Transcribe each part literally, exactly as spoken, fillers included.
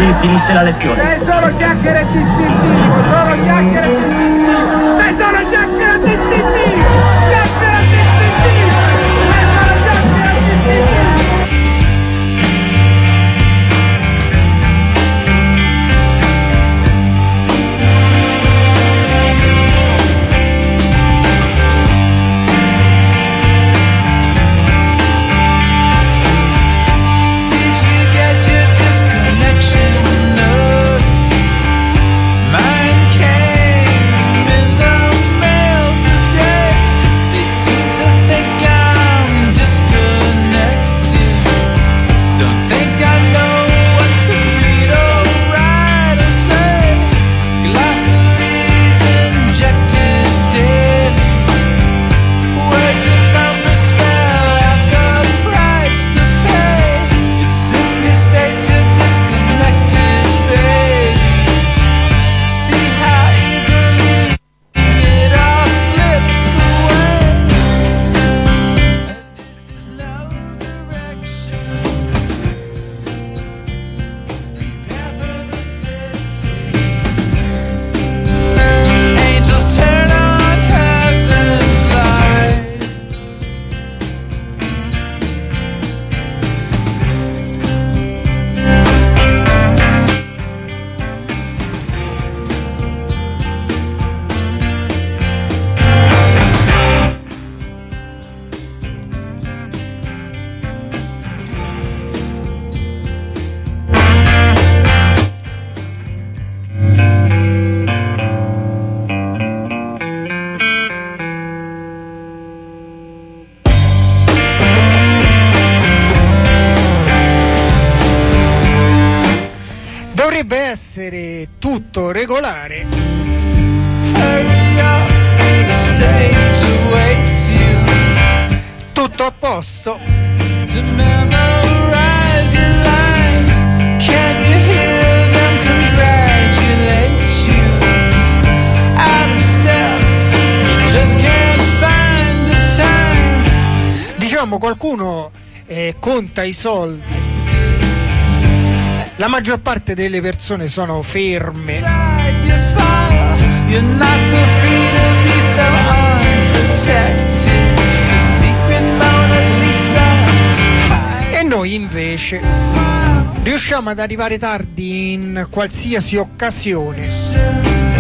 Qui finisce la lezione. Sei solo chiacchiere distintivo, solo chiacchiere distintivo. Sei solo chiacchiere distintivo. Chiacchiere distintivo. Sei solo chiacchiere distintivo. Essere tutto regolare, tutto a posto. Diciamo, qualcuno eh, conta i soldi. La maggior parte delle persone sono ferme e noi invece riusciamo ad arrivare tardi in qualsiasi occasione.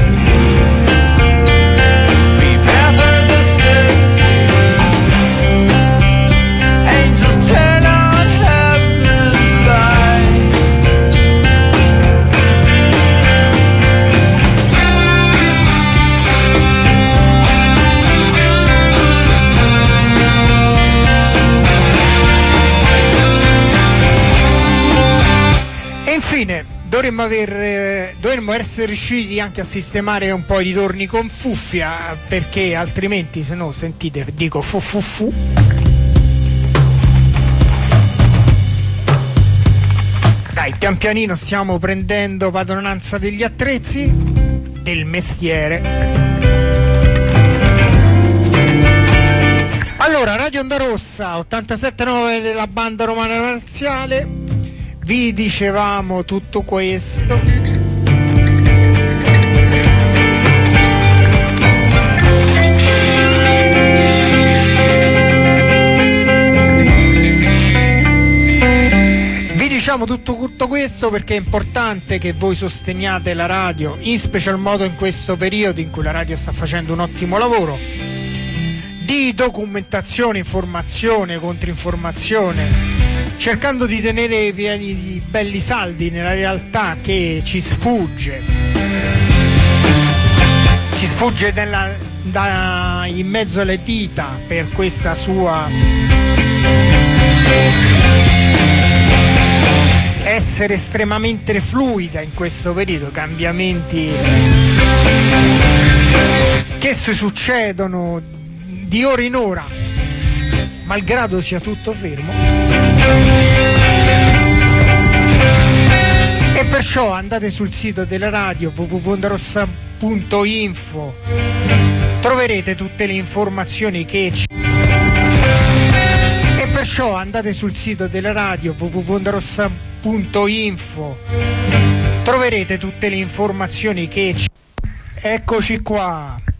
Infine dovremmo aver eh, dovremmo essere riusciti anche a sistemare un po' di torni con Fuffia, perché altrimenti, se no, sentite, dico fu fu fu. Dai, pian pianino stiamo prendendo padronanza degli attrezzi del mestiere. Allora, Radio Onda Rossa ottantasette nove della banda romana marziale. Vi dicevamo tutto questo. Vi diciamo tutto, tutto questo perché è importante che voi sosteniate la radio, in special modo in questo periodo in cui la radio sta facendo un ottimo lavoro di documentazione, informazione, controinformazione, cercando di tenere i piani belli saldi nella realtà che ci sfugge ci sfugge nella, da, in mezzo alle dita per questa sua essere estremamente fluida in questo periodo, cambiamenti che si succedono di ora in ora malgrado sia tutto fermo. E perciò andate sul sito della radio w w w punto onda rossa punto info, troverete tutte le informazioni che ci... E perciò Perciò andate sul sito della radio w w w punto onda rossa punto info, troverete tutte le informazioni che ci... Eccoci qua.